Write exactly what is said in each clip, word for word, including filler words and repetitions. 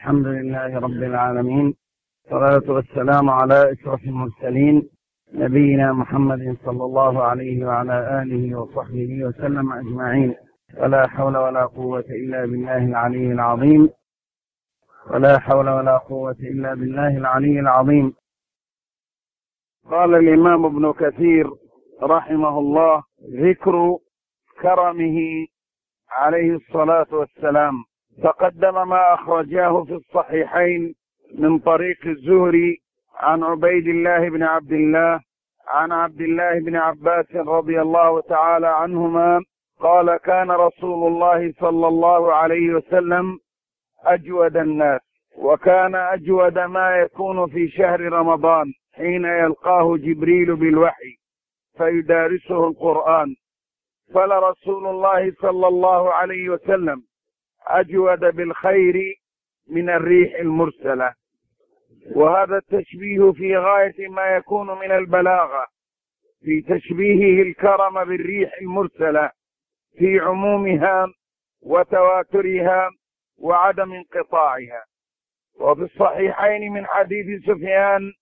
الحمد لله رب العالمين، والصلاة والسلام على أشرف المرسلين نبينا محمد صلى الله عليه وعلى آله وصحبه وسلم أجمعين. ولا حول ولا قوة إلا بالله العلي العظيم ولا حول ولا قوة إلا بالله العلي العظيم. قال الإمام ابن كثير رحمه الله: ذكر كرمه عليه الصلاة والسلام. تقدم ما أخرجاه في الصحيحين من طريق الزهري عن عبيد الله بن عبد الله عن عبد الله بن عباس رضي الله تعالى عنهما قال: كان رسول الله صلى الله عليه وسلم أجود الناس، وكان أجود ما يكون في شهر رمضان حين يلقاه جبريل بالوحي فيدارسه القرآن. فلرسول الله صلى الله عليه وسلم أجود بالخير من الريح المرسلة. وهذا التشبيه في غاية ما يكون من البلاغة في تشبيهه الكرم بالريح المرسلة في عمومها وتواترها وعدم انقطاعها. وفي الصحيحين من حديث سفيان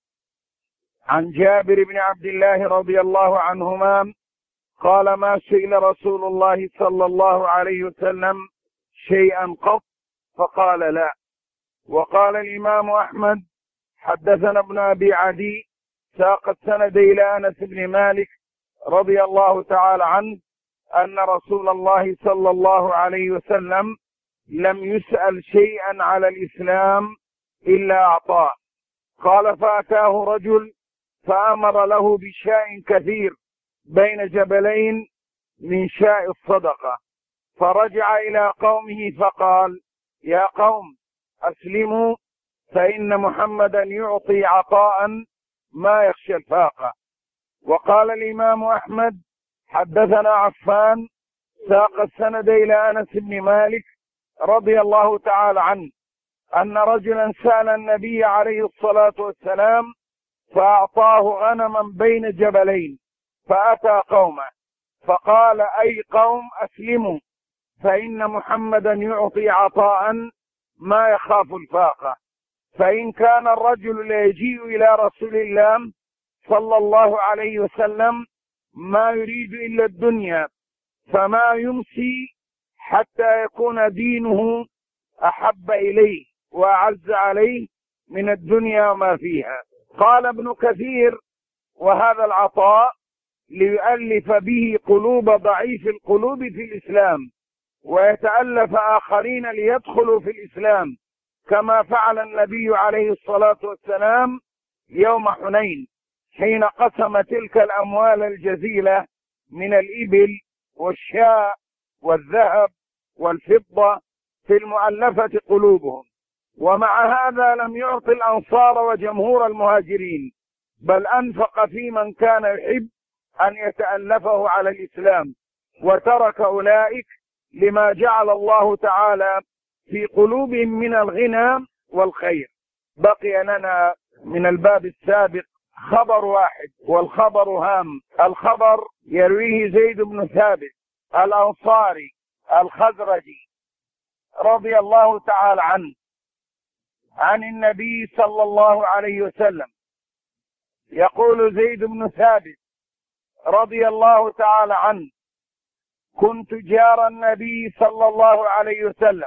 عن جابر بن عبد الله رضي الله عنهما قال: ما سئل رسول الله صلى الله عليه وسلم شيئا قط فقال لا. وقال الإمام أحمد: حدثنا ابن أبي عدي ساق السند إلى أنس بن مالك رضي الله تعالى عنه أن رسول الله صلى الله عليه وسلم لم يسأل شيئا على الإسلام إلا أعطاه. قال: فأتاه رجل فأمر له بشاء كثير بين جبلين من شاء الصدقة، فرجع إلى قومه فقال: يا قوم أسلموا فإن محمدا يعطي عطاء ما يخشى الفاقة. وقال الإمام أحمد: حدثنا عفان ساق السند إلى أنس بن مالك رضي الله تعالى عنه أن رجلا سأل النبي عليه الصلاة والسلام فأعطاه غنما بين جبلين، فأتى قومه فقال: أي قوم أسلموا فإن محمدا يعطي عطاء ما يخاف الفاقة. فإن كان الرجل ليجيء إلى رسول الله صلى الله عليه وسلم ما يريد إلا الدنيا، فما يمسي حتى يكون دينه أحب إليه وأعز عليه من الدنيا وما فيها. قال ابن كثير: وهذا العطاء ليؤلف به قلوب ضعيف القلوب في الإسلام، ويتألف آخرين ليدخلوا في الإسلام، كما فعل النبي عليه الصلاة والسلام يوم حنين حين قسم تلك الأموال الجزيلة من الإبل والشاء والذهب والفضة في المؤلفة قلوبهم. ومع هذا لم يعطي الأنصار وجمهور المهاجرين، بل أنفق في من كان يحب أن يتألفه على الإسلام، وترك أولئك لما جعل الله تعالى في قلوبهم من الغنى والخير. بقي لنا من الباب السابق خبر واحد، والخبر هام. الخبر يرويه زيد بن ثابت الأنصاري الخزرجي رضي الله تعالى عنه عن النبي صلى الله عليه وسلم. يقول زيد بن ثابت رضي الله تعالى عنه: كنت جار النبي صلى الله عليه وسلم،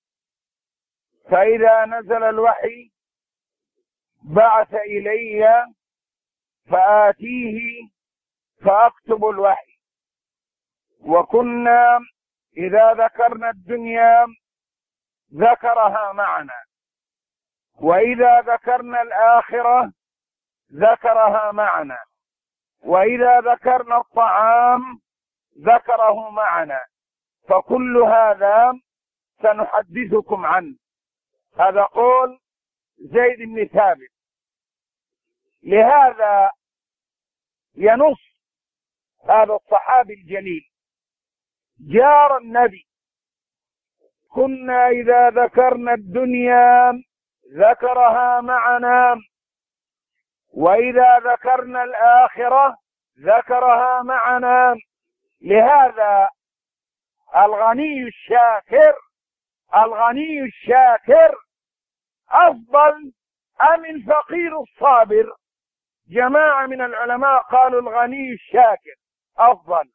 فإذا نزل الوحي بعث إلي فآتيه فأكتب الوحي. وكنا إذا ذكرنا الدنيا ذكرها معنا، وإذا ذكرنا الآخرة ذكرها معنا، وإذا ذكرنا الطعام ذكره معنا، فكل هذا سنحدثكم عنه. هذا قول زيد بن ثابت. لهذا ينص هذا الصحابي الجليل جار النبي: كنا إذا ذكرنا الدنيا ذكرها معنا، وإذا ذكرنا الآخرة ذكرها معنا. لهذا الغني الشاكر الغني الشاكر أفضل أم الفقير الصابر؟ جماعة من العلماء قالوا الغني الشاكر أفضل،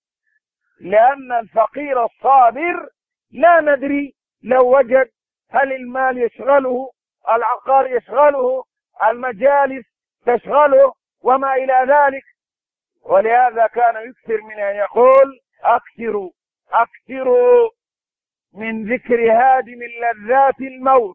لأن الفقير الصابر لا ندري لو وجد هل المال يشغله، العقار يشغله، المجالس تشغله وما إلى ذلك. ولهذا كان يكثر من أن يقول أكثروا أكثروا من ذكر هادم لذات الموت،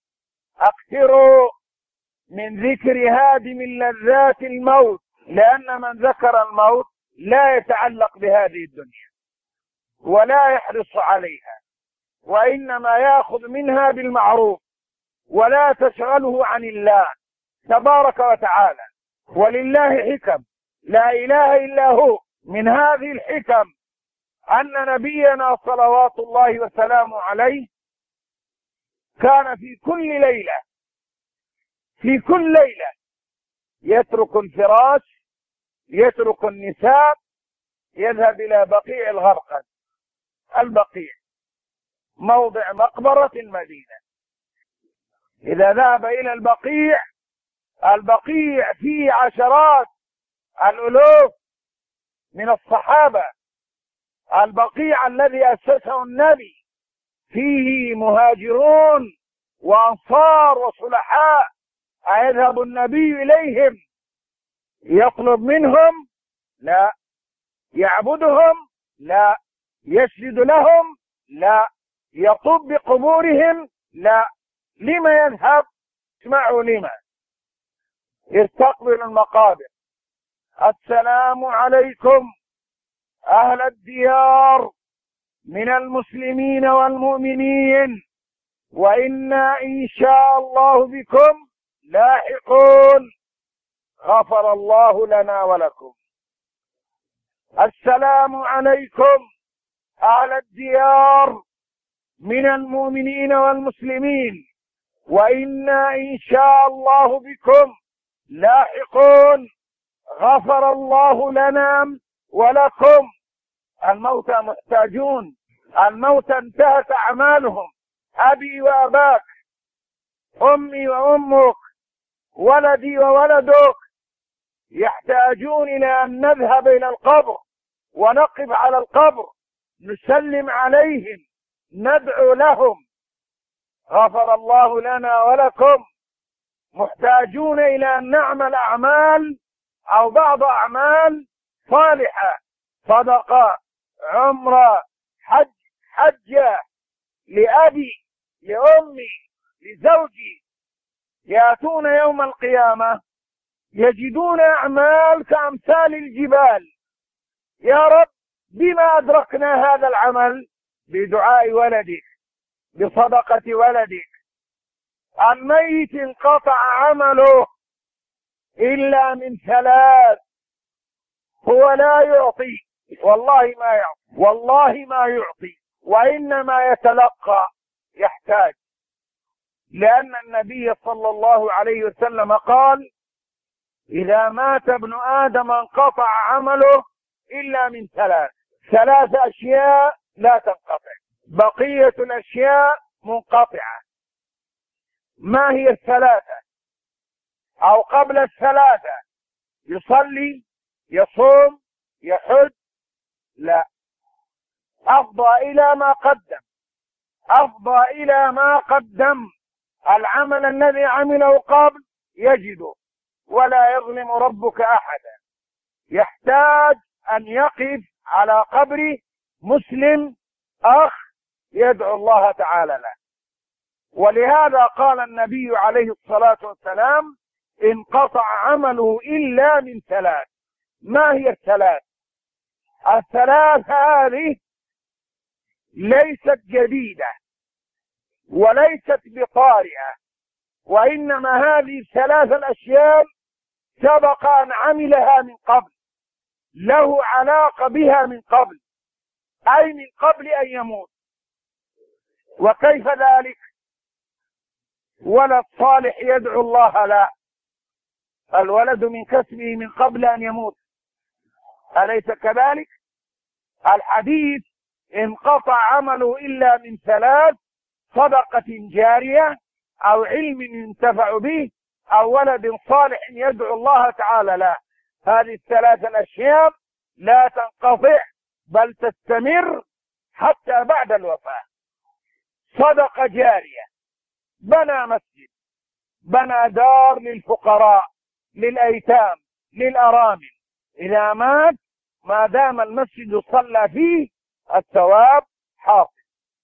أكثروا من ذكر هادم لذات الموت، لأن من ذكر الموت لا يتعلق بهذه الدنيا ولا يحرص عليها، وإنما يأخذ منها بالمعروف ولا تشغله عن الله تبارك وتعالى. ولله حكم لا إله إلا هو. من هذه الحكم أن نبينا صلوات الله وسلامه عليه كان في كل ليلة في كل ليلة يترك الفراش، يترك النساء، يذهب إلى بقيع الغرقد. البقيع موضع مقبرة المدينة. إذا ذهب إلى البقيع، البقيع فيه عشرات الألوف من الصحابة. البقيع الذي أسسه النبي فيه مهاجرون وأنصار وصلحاء. أيذهب النبي إليهم يطلب منهم؟ لا. يعبدهم؟ لا. يسجد لهم؟ لا. يطوب بقبورهم؟ لا. لما يذهب؟ اسمعوا لما. يستقبل المقابر. السلام عليكم أهل الديار من المسلمين والمؤمنين، وإنا إن شاء الله بكم لاحقون، غفر الله لنا ولكم. السلام عليكم أهل الديار من المؤمنين والمسلمين، وإنا إن شاء الله بكم لاحقون، غفر الله لنا ولكم. الموتى محتاجون، الموتى انتهت أعمالهم. أبي وأباك، أمي وأمك، ولدي وولدك يحتاجون إلى أن نذهب إلى القبر ونقف على القبر، نسلم عليهم، ندعو لهم. غفر الله لنا ولكم. محتاجون إلى أن نعمل أعمال أو بعض أعمال صالحة، صدقة، عمرة، حج، حجة، لأبي، لأمي، لزوجي. يأتون يوم القيامة يجدون أعمال كأمثال الجبال. يا رب بما أدركنا هذا العمل؟ بدعاء ولدك، بصدقة ولدك. الميت انقطع عمله إلا من ثلاث. هو لا يعطي، والله ما يعطي، والله ما يعطي، وإنما يتلقى، يحتاج. لأن النبي صلى الله عليه وسلم قال: إذا مات ابن آدم انقطع عمله إلا من ثلاث. ثلاث أشياء لا تنقطع، بقية الأشياء منقطعة. ما هي الثلاثة؟ أو قبل الثلاثة: يصلي، يصوم، يحج؟ لا. أفضى إلى ما قدم، أفضى إلى ما قدم. العمل الذي عمله قبل يجده، ولا يظلم ربك أحدا. يحتاج أن يقف على قبر مسلم أخ يدعو الله تعالى له. ولهذا قال النبي عليه الصلاة والسلام: انقطع عمله إلا من ثلاث. ما هي الثلاث؟ الثلاث هذه ليست جديدة وليست بطارئة، وإنما هذه الثلاث الأشياء سبق أن عملها من قبل، له علاقة بها من قبل، أي من قبل أن يموت. وكيف ذلك؟ ولد صالح يدعو الله له، الولد من كسبه من قبل أن يموت، أليس كذلك؟ الحديث: انقطع عمله إلا من ثلاث: صدقة جارية، أو علم ينتفع به أو ولد صالح يدعو الله تعالى له. هذه الثلاث الأشياء لا تنقطع بل تستمر حتى بعد الوفاة. صدقة جارية، بنى مسجد، بنى دار للفقراء للأيتام للأرامل، إذا مات ما دام المسجد صلى فيه الثواب حاصل.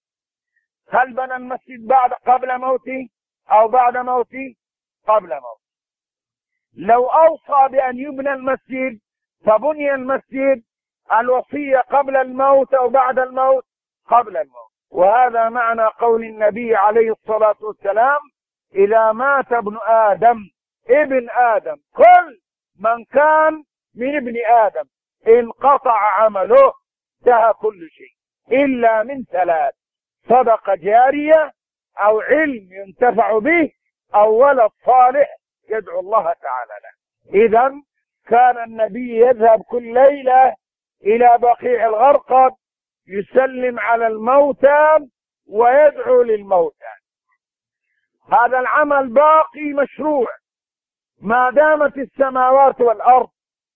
هل بنى المسجد بعد قبل موته أو بعد موته؟ قبل موته. لو أوصى بأن يبنى المسجد فبني المسجد، الوصية قبل الموت أو بعد الموت؟ قبل الموت. وهذا معنى قول النبي عليه الصلاة والسلام: إذا مات ابن آدم، ابن آدم كل من كان من ابن آدم انقطع عمله، انتهى كل شيء إلا من ثلاث: صدقة جارية أو علم ينتفع به أو ولد صالح يدعو الله تعالى له. إذا كان النبي يذهب كل ليلة إلى بقيع الغرقد يسلم على الموتى ويدعو للموتى. هذا العمل باقي مشروع ما دامت السماوات والأرض.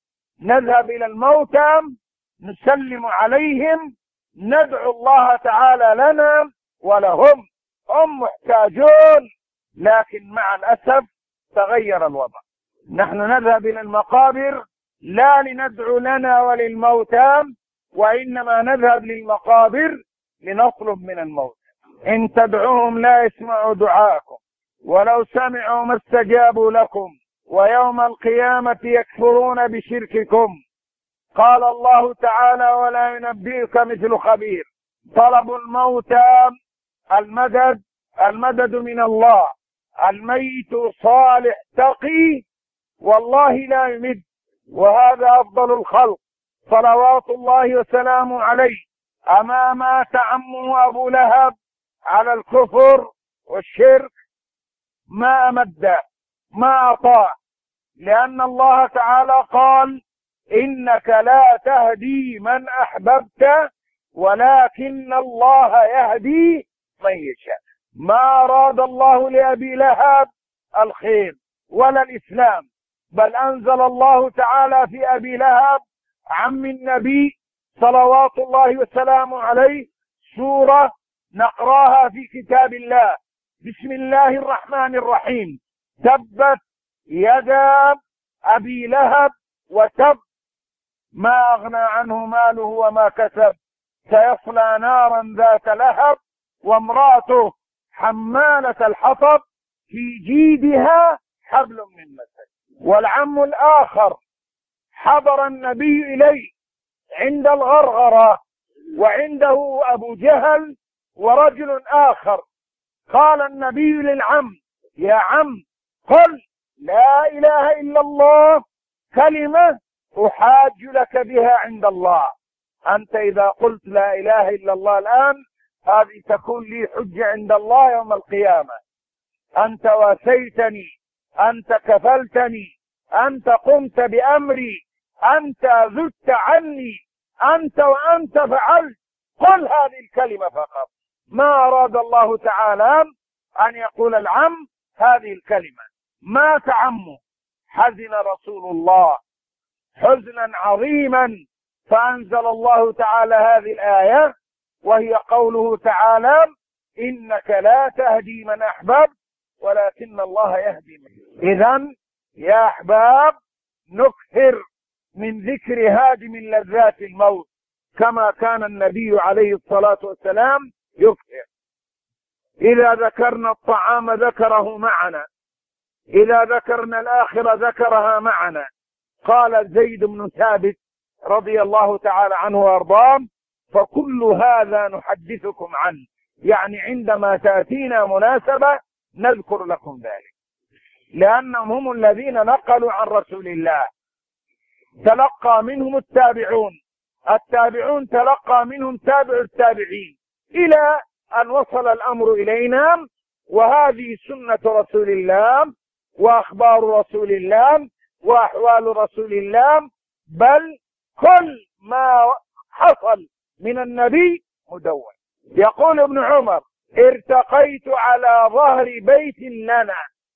نذهب إلى الموتى نسلم عليهم، ندعو الله تعالى لنا ولهم. هم محتاجون، لكن مع الأسف تغير الوضع. نحن نذهب إلى المقابر لا لندعو لنا وللموتى، وإنما نذهب للمقابر لنطلب من الموتى. إن تدعوهم لا يسمعوا دعاءكم ولو سمعوا ما استجابوا لكم ويوم القيامة يكفرون بشرككم. قال الله تعالى: ولا ينبئك مثل خبير. طلب الموتى المدد، المدد من الله. الميت صالح تقي والله لا يمد، وهذا أفضل الخلق صلوات الله وسلامه عليه. أما مات عمه أبو لهب على الكفر والشرك ما أمد ما أطاع، لأن الله تعالى قال: إنك لا تهدي من أحببت ولكن الله يهدي من يشاء. ما أراد الله لأبي لهب الخير ولا الإسلام، بل أنزل الله تعالى في أبي لهب عم النبي صلوات الله وسلامه عليه سورة نقراها في كتاب الله: بسم الله الرحمن الرحيم. تبت يدا أبي لهب وتب، ما أغنى عنه ماله وما كسب، سيصلى نارا ذات لهب وامرأته حمالة الحطب في جيدها حبل من مسد. والعم الآخر حضر النبي إليه عند الغرغرة وعنده أبو جهل ورجل آخر. قال النبي للعم: يا عم قل لا إله إلا الله كلمة أحاج لك بها عند الله. أنت إذا قلت لا إله إلا الله الآن هذه تكون لي حجة عند الله يوم القيامة. أنت واسيتني، أنت كفلتني، أنت قمت بأمري، أنت زدت عني، أنت وأنت فعلت. قل هذه الكلمة فقط. ما أراد الله تعالى أن يقول العم هذه الكلمة. مات عمه، حزن رسول الله حزنا عظيما، فأنزل الله تعالى هذه الآية، وهي قوله تعالى: إنك لا تهدي من أحببت ولكن الله يهدي من. إذن يا أحباب نكثر من ذكر هادم لذات الموت كما كان النبي عليه الصلاة والسلام يكثر. إذا ذكرنا الطعام ذكره معنا، إذا ذكرنا الآخرة ذكرها معنا. قال زيد بن ثابت رضي الله تعالى عنه وارضاه: فكل هذا نحدثكم عنه، يعني عندما تأتينا مناسبة نذكر لكم ذلك، لأنهم هم الذين نقلوا عن رسول الله، تلقى منهم التابعون، التابعون تلقى منهم تابع التابعين، إلى أن وصل الأمر إلينا. وهذه سنة رسول الله وأخبار رسول الله وأحوال رسول الله، بل كل ما حصل من النبي مدون. يقول ابن عمر: ارتقيت على ظهر بيت لنا،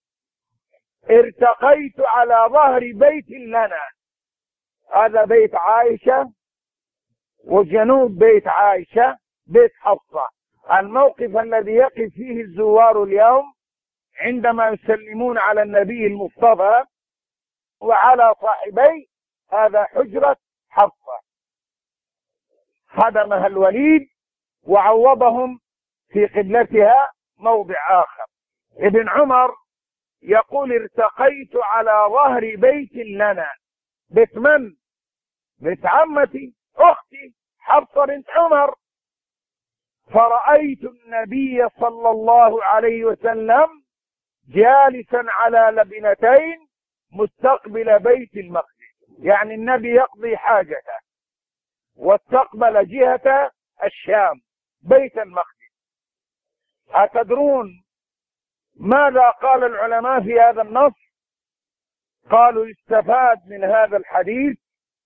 ارتقيت على ظهر بيت لنا. هذا بيت عائشة، وجنوب بيت عائشة بيت حفصة. الموقف الذي يقف فيه الزوار اليوم عندما يسلمون على النبي المصطفى وعلى صاحبيه، هذا حجرة حفصة هدمها الوليد وعوضهم في قبلتها موضع آخر. ابن عمر يقول ارتقيت على ظهر بيت لنا. بيت من؟ بيت عمتي أختي حفصة بنت عمر. فرأيت النبي صلى الله عليه وسلم جالسا على لبنتين مستقبل بيت المقدس، يعني النبي يقضي حاجته واستقبل جهة الشام بيت المقدس. أتدرون ماذا قال العلماء في هذا النص؟ قالوا يستفاد من هذا الحديث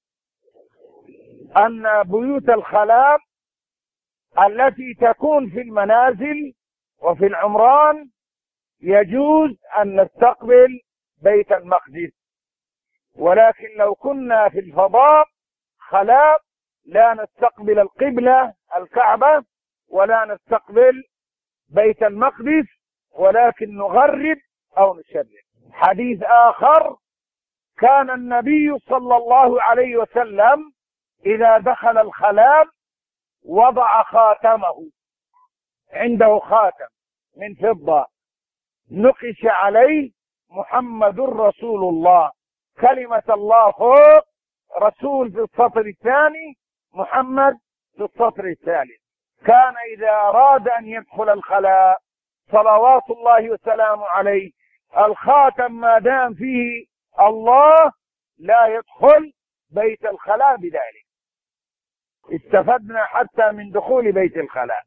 أن بيوت الخلاء التي تكون في المنازل وفي العمران يجوز أن نستقبل بيت المقدس، ولكن لو كنا في الفضاء خلاء لا نستقبل القبلة الكعبة ولا نستقبل بيت المقدس، ولكن نغرب أو نشرب. حديث آخر: كان النبي صلى الله عليه وسلم إذا دخل الخلاء وضع خاتمه، عنده خاتم من فضة نقش عليه محمد رسول الله، كلمة الله فوق، رسول في السطر الثاني، محمد في السطر الثالث. كان إذا أراد أن يدخل الخلاء صلوات الله وسلامه عليه الخاتم ما دام فيه الله لا يدخل بيت الخلاء بذلك. استفدنا حتى من دخول بيت الخلاء.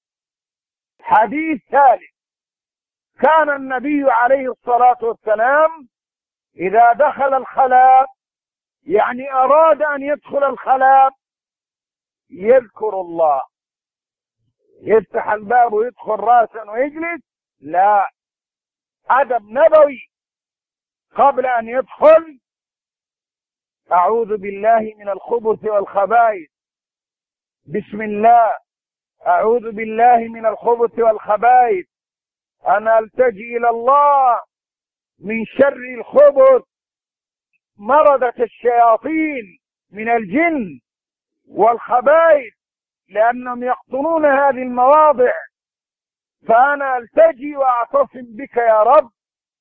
حديث ثالث: كان النبي عليه الصلاة والسلام إذا دخل الخلاء، يعني أراد أن يدخل الخلاء، يذكر الله. يفتح الباب ويدخل راسا ويجلس؟ لا، أدب نبوي. قبل أن يدخل: أعوذ بالله من الخبث والخبائث، بسم الله، أعوذ بالله من الخبث والخبائث، أنا ألتجي إلى الله من شر الخبث، مردة الشياطين من الجن، والخبائث لأنهم يقطنون هذه المواضع، فأنا ألتجي وأعتصم بك يا رب.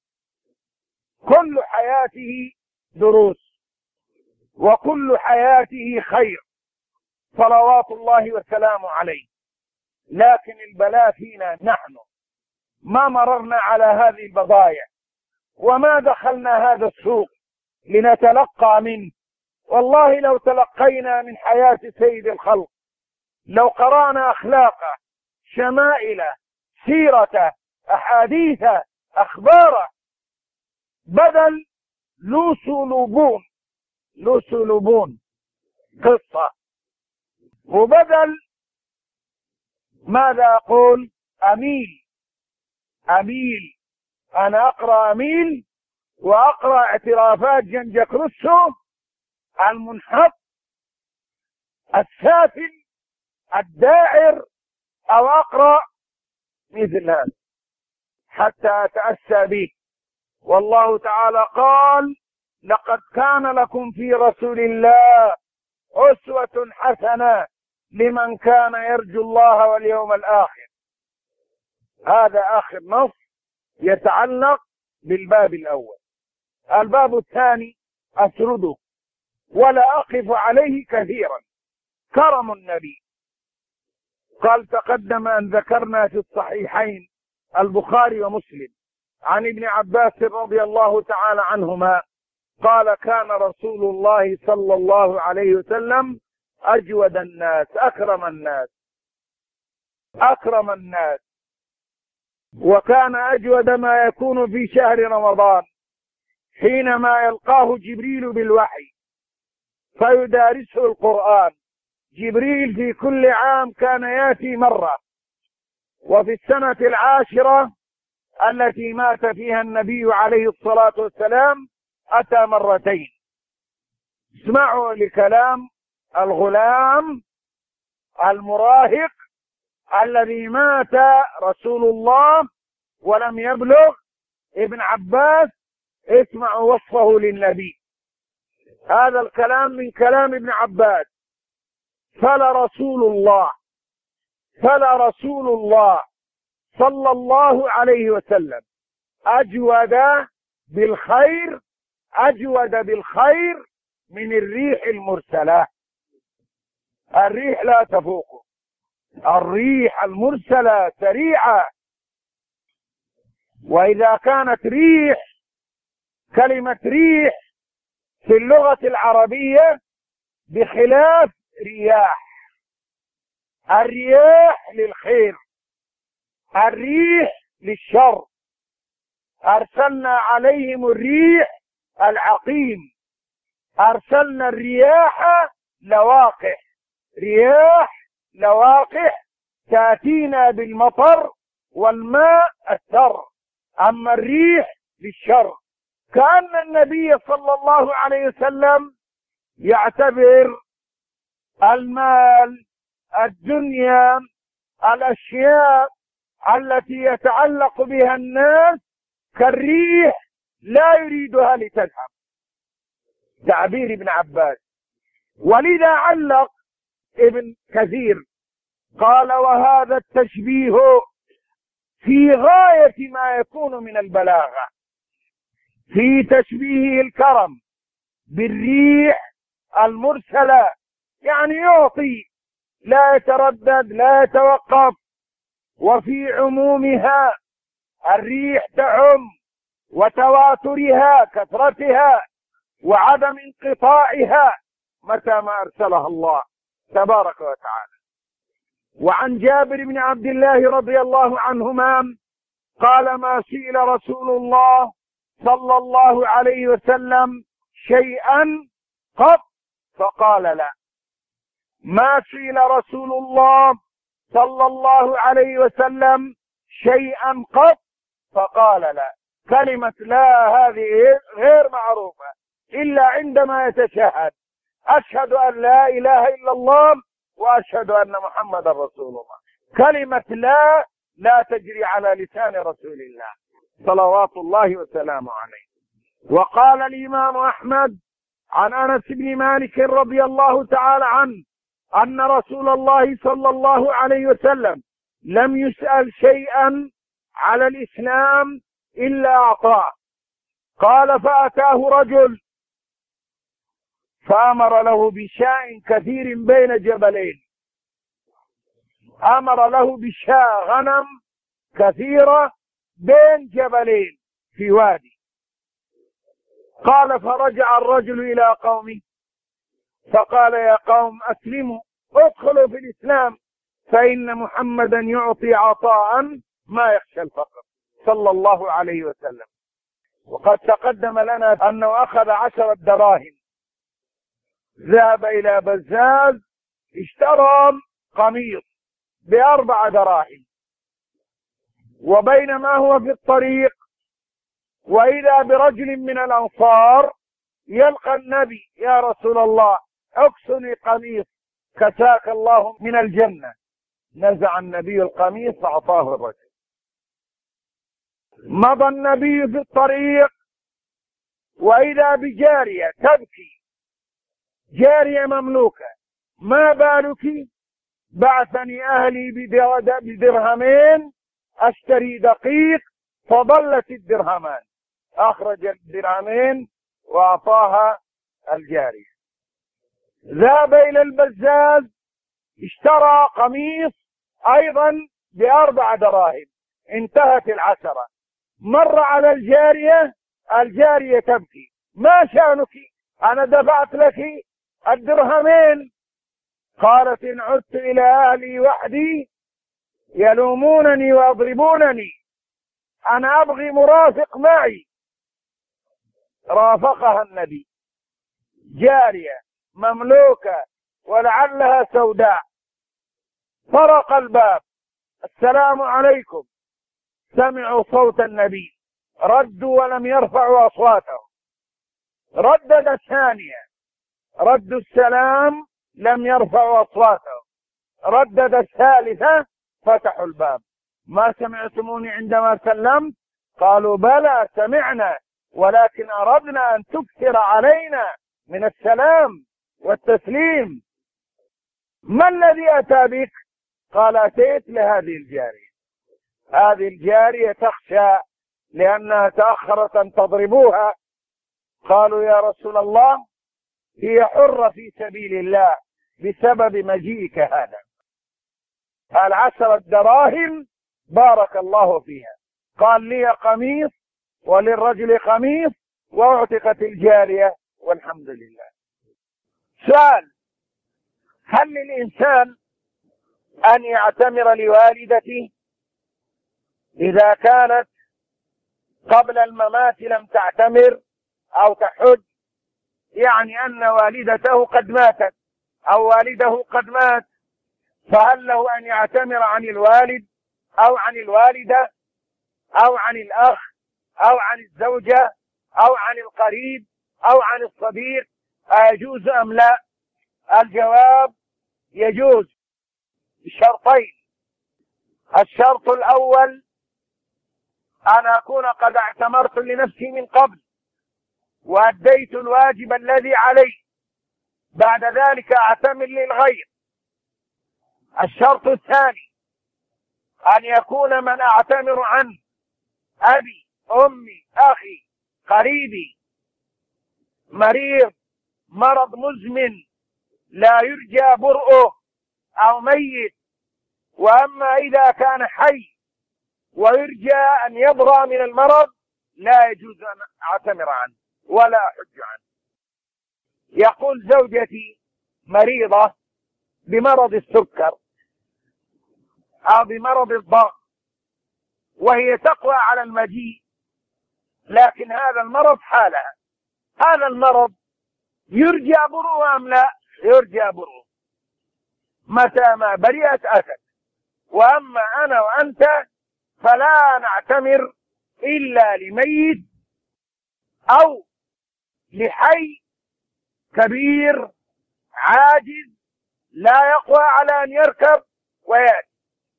كل حياته دروس وكل حياته خير صلوات الله وسلامه عليه. لكن البلاء فينا نحن، ما مررنا على هذه البضائع وما دخلنا هذا السوق لنتلقى منه. والله لو تلقينا من حياة سيد الخلق، لو قرأنا أخلاقه، شمائله، سيرته، أحاديثه، أخباره، بدل لوسولوبون لوسولوبون قصة، وبدل ماذا أقول؟ أميل أميل أنا أقرأ أميل وأقرأ اعترافات جنجك روسو المنحط السافل الدائر، أو أقرأ مثل هذا حتى أتأسى به. والله تعالى قال: لقد كان لكم في رسول الله أسوة حسنة لمن كان يرجو الله واليوم الآخر. هذا آخر نص يتعلق بالباب الأول. الباب الثاني أسرده ولا أقف عليه كثيرا. كرم النبي. قال تقدم أن ذكرنا في الصحيحين البخاري ومسلم عن ابن عباس رضي الله تعالى عنهما قال: كان رسول الله صلى الله عليه وسلم أجود الناس، أكرم الناس أكرم الناس وكان أجود ما يكون في شهر رمضان حينما يلقاه جبريل بالوحي فيدارسه القرآن. جبريل في كل عام كان يأتي مرة وفي السنة العاشرة التي مات فيها النبي عليه الصلاة والسلام أتى مرتين. اسمعوا لكلام الغلام المراهق الذي مات رسول الله ولم يبلغ ابن عباس. اسمعوا وصفه للنبي. هذا الكلام من كلام ابن عباس: فلا رسول الله فلا رسول الله صلى الله عليه وسلم أجود بالخير أجود بالخير من الريح المرسلة. الريح لا تفوقه، الريح المرسلة سريعة. وإذا كانت ريح، كلمة ريح في اللغة العربية بخلاف رياح. الرياح للخير، الريح للشر. أرسلنا عليهم الريح العقيم، أرسلنا الرياح لواقح، رياح لواقح تأتينا بالمطر والماء الثر. أما الريح للشر. كأن النبي صلى الله عليه وسلم يعتبر المال، الدنيا، الأشياء التي يتعلق بها الناس كالريح لا يريدها لتذهب. تعبير ابن عباس. ولذا علق ابن كثير قال: وهذا التشبيه في غاية ما يكون من البلاغة في تشبيه الكرم بالريح المرسلة، يعني يعطي لا يتردد لا يتوقف. وفي عمومها الريح تعم، وتواترها كثرتها، وعدم انقطاعها متى ما أرسلها الله تبارك وتعالى. وعن جابر بن عبد الله رضي الله عنهما قال: ما سئل رسول الله صلى الله عليه وسلم شيئا قط فقال لا. ما سئل رسول الله صلى الله عليه وسلم شيئا قط فقال لا. كلمة لا هذه غير معروفة إلا عندما يتشهد: أشهد أن لا إله إلا الله وأشهد أن محمد رسول الله. كلمة لا لا تجري على لسان رسول الله صلوات الله وسلامه عليه. وقال الإمام أحمد عن أنس بن مالك رضي الله تعالى عنه أن رسول الله صلى الله عليه وسلم لم يسأل شيئا على الإسلام إلا أعطاه. قال: فأتاه رجل فأمر له بشاء كثير بين جبلين. أمر له بشاء غنم كثيرة بين جبلين في وادي. قال: فرجع الرجل إلى قومه فقال: يا قوم أسلموا، ادخلوا في الإسلام، فإن محمدا يعطي عطاء ما يخشى الفقر صلى الله عليه وسلم. وقد تقدم لنا أنه أخذ عشرة دراهم، ذهب إلى بزاز اشترى قميص بأربع دراهم. وبينما هو في الطريق وإذا برجل من الأنصار يلقى النبي: يا رسول الله اكسني قميص كساك الله من الجنة. نزع النبي القميص أعطاه الرجل. مضى النبي في الطريق وإذا بجارية تبكي، جارية مملوكة: ما بالك؟ بعثني أهلي بدرهمين أشتري دقيق، فضلت الدرهمان. أخرج الدرهمين وأعطاها الجارية. ذهب إلى البزاز اشترى قميص أيضا بأربع دراهم، انتهت العشرة. مر على الجارية، الجارية تبكي: ما شأنك؟ أنا دفعت لك الدرهمين. قالت: إن عدت إلى أهلي وحدي يلومونني ويضربونني، أنا أبغي مرافق معي. رافقها النبي، جارية مملوكة ولعلها سوداء. طرق الباب السلام عليكم، سمعوا صوت النبي، ردوا ولم يرفعوا أصواتهم. ردد الثانية، ردوا السلام، لم يرفعوا أصواتهم. ردد الثالثة، فتحوا الباب. ما سمعتموني عندما سلمت؟ قالوا بلى سمعنا، ولكن أردنا أن تكثر علينا من السلام والتسليم. ما الذي أتى بك؟ قال أتيت لهذه الجارية، هذه الجارية تخشى لأنها تأخرت أن تضربوها. قالوا يا رسول الله هي حرة في سبيل الله بسبب مجيئك هذا. قال عشرة دراهم بارك الله فيها. قال لي قميص وللرجل قميص، واعتقت الجارية والحمد لله. سؤال: هل للإنسان أن يعتمر لوالدته إذا كانت قبل الممات لم تعتمر أو تحج؟ يعني أن والدته قد ماتت أو والده قد مات، فهل له أن يعتمر عن الوالد أو عن الوالدة أو عن الأخ أو عن الزوجة أو عن القريب أو عن الصديق؟ أيجوز أم لا؟ الجواب يجوز بشرطين. الشرط الأول أن أكون قد اعتمرت لنفسي من قبل وأديت الواجب الذي علي، بعد ذلك أعتمر للغير. الشرط الثاني أن يكون من أعتمر عنه أبي أمي أخي قريبي مريض مرض مزمن لا يرجى برؤه أو ميت. وأما إذا كان حي ويرجى أن يبرأ من المرض لا يجوز أن أعتمر عنه ولا أحج عنه. يقول زوجتي مريضة بمرض السكر أو بمرض الضغط وهي تقوى على المجيء، لكن هذا المرض حالها، هذا المرض يرجى برؤه أم لا؟ يرجى برؤه. متى ما برئت أتت. وأما أنا وأنت فلا نعتمر إلا لميت أو لحي كبير عاجز لا يقوى على أن يركب ويأتي.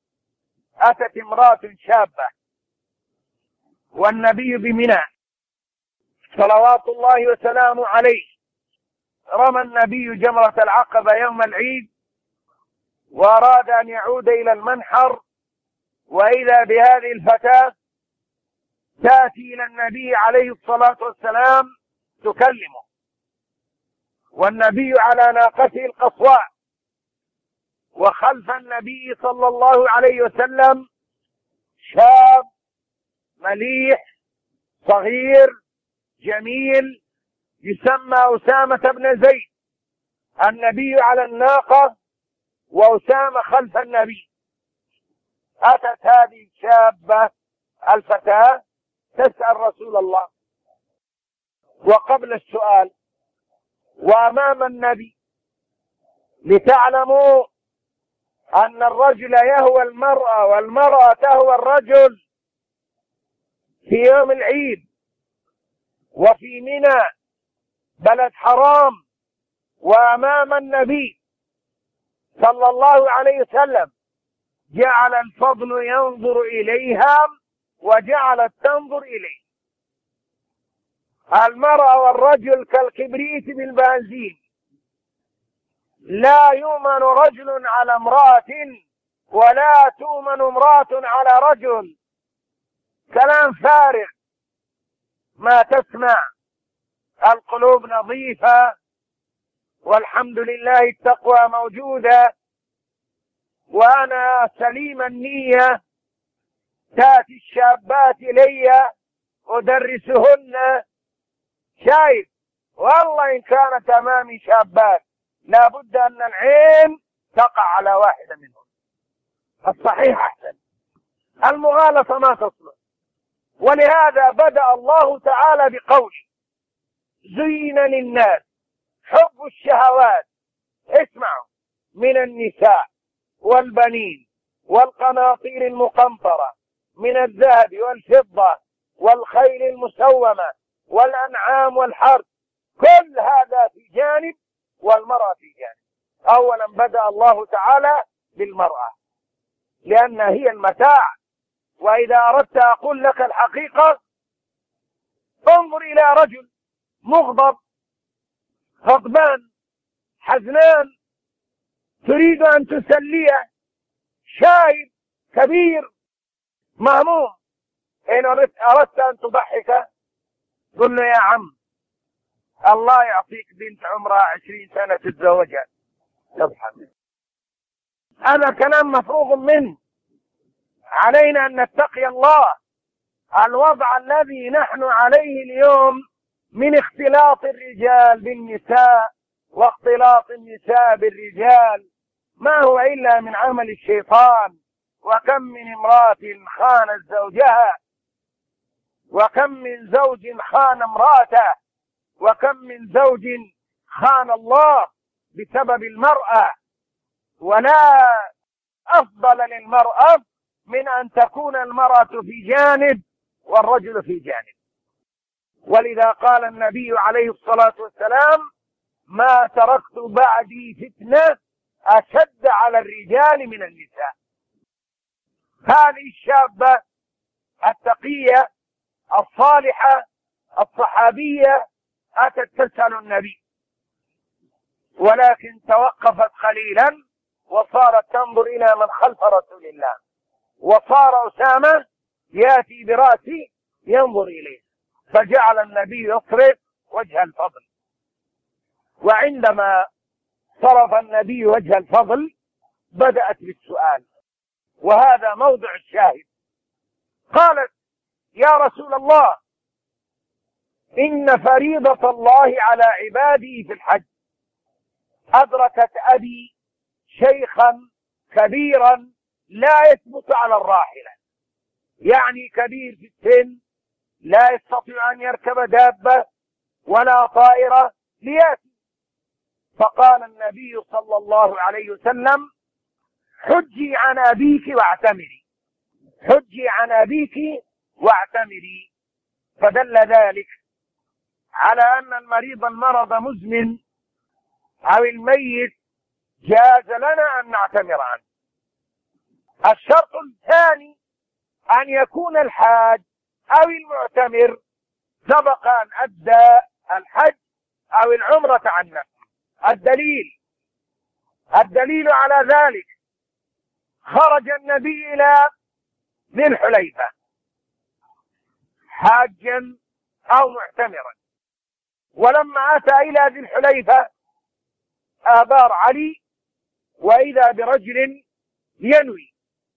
أتت امرأة شابة والنبي بمنى صلوات الله وسلامه عليه، رمى النبي جمرة العقبة يوم العيد وأراد أن يعود إلى المنحر، وإذا بهذه الفتاة تأتي إلى النبي عليه الصلاة والسلام تكلمه، والنبي على ناقته القصواء، وخلف النبي صلى الله عليه وسلم شاب مليح صغير جميل يسمى أسامة بن زيد. النبي على الناقة وأسامة خلف النبي. أتت هذه الشابة الفتاة تسأل رسول الله، وقبل السؤال وأمام النبي، لتعلموا أن الرجل يهوى المرأة والمرأة تهوى الرجل في يوم العيد وفي منى بلد حرام، وأمام النبي صلى الله عليه وسلم جعل الفضل ينظر إليها وجعلت تنظر إليه. المرأة والرجل كالكبريت بالبنزين، لا يؤمن رجل على امرأة ولا تؤمن امرأة على رجل. كلام فارغ ما تسمع. القلوب نظيفة والحمد لله التقوى موجودة، وأنا سليم النية. تأتي الشابات إلي أدرسهن، شايف والله إن كانت أمامي شابات لابد أن العين تقع على واحدة منهم. الصحيح أحسن، المغالطة ما تصلح. ولهذا بدأ الله تعالى بقوله: زين للناس حب الشهوات، اسمعوا، من النساء والبنين والقناطير المقنطرة من الذهب والفضة والخيل المسومة والأنعام والحرث، كل هذا في جانب والمرأة في جانب. أولا بدأ الله تعالى بالمرأة لأنها هي المتاع. وإذا أردت أقول لك الحقيقة، انظر إلى رجل مغضب غضبان حزنان تريد أن تسليه، شايب كبير مهموم، إن أردت أن تضحك قل له يا عم الله يعطيك بنت عمرها عشرين سنة تتزوجها، تضحك. هذا كلام مفروغ منه. علينا أن نتقي الله. الوضع الذي نحن عليه اليوم من اختلاط الرجال بالنساء واختلاط النساء بالرجال ما هو إلا من عمل الشيطان. وكم من امرأة خانت زوجها، وكم من زوج خان امرأته، وكم من زوج خان الله بسبب المرأة. ولا أفضل للمرأة من أن تكون المرأة في جانب والرجل في جانب. ولذا قال النبي عليه الصلاة والسلام: ما تركت بعدي فتنة أشد على الرجال من النساء. هذه الشابة التقية الصالحة الصحابية أتت تسأل النبي، ولكن توقفت قليلا وصارت تنظر إلى من خلف رسول الله، وصار أسامة يأتي برأسه ينظر إليه، فجعل النبي يصرف وجه الفضل. وعندما صرف النبي وجه الفضل بدأت بالسؤال، وهذا موضع الشاهد. قالت: يا رسول الله، إن فريضة الله على عباده في الحج أدركت أبي شيخا كبيرا لا يثبت على الراحلة، يعني كبير في السن لا يستطيع أن يركب دابة ولا طائرة ليأتي. فقال النبي صلى الله عليه وسلم: حجي عن أبيك واعتمري، حجي عن أبيك واعتمري. فدل ذلك على أن المريض المرض مزمن أو الميت جاز لنا أن نعتمر عنه. الشرط الثاني أن يكون الحاج أو المعتمر سبق أن أدى الحج أو العمرة عن نفسه. الدليل الدليل على ذلك: خرج النبي إلى ذي الحليفة حاجا أو معتمرا، ولما أتى إلى ذي الحليفة آبار علي وإذا برجل ينوي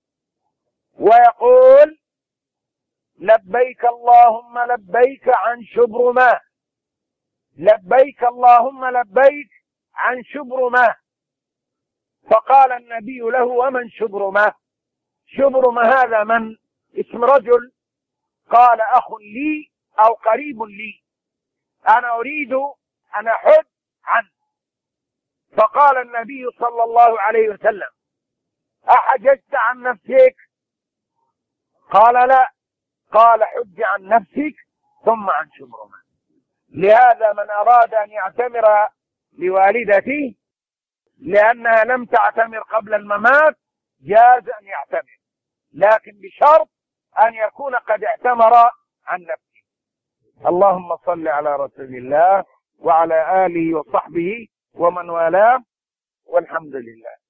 ويقول: لبيك اللهم لبيك عن شبرمة، لبيك اللهم لبيك عن شبرمة. فقال النبي له: ومن شبرمة؟ شبرمة هذا من؟ اسم رجل. قال: أخ لي أو قريب لي، أنا أريد أن أحج عنه. فقال النبي صلى الله عليه وسلم: أحججت عن نفسك؟ قال: لا. قال: حج عن نفسك ثم عن شبرمة. لهذا من أراد أن يعتمر لوالدته لأنها لم تعتمر قبل الممات جاز أن يعتمر، لكن بشرط أن يكون قد اعتمر عن نفسه. اللهم صل على رسول الله وعلى آله وصحبه ومن والاه، والحمد لله.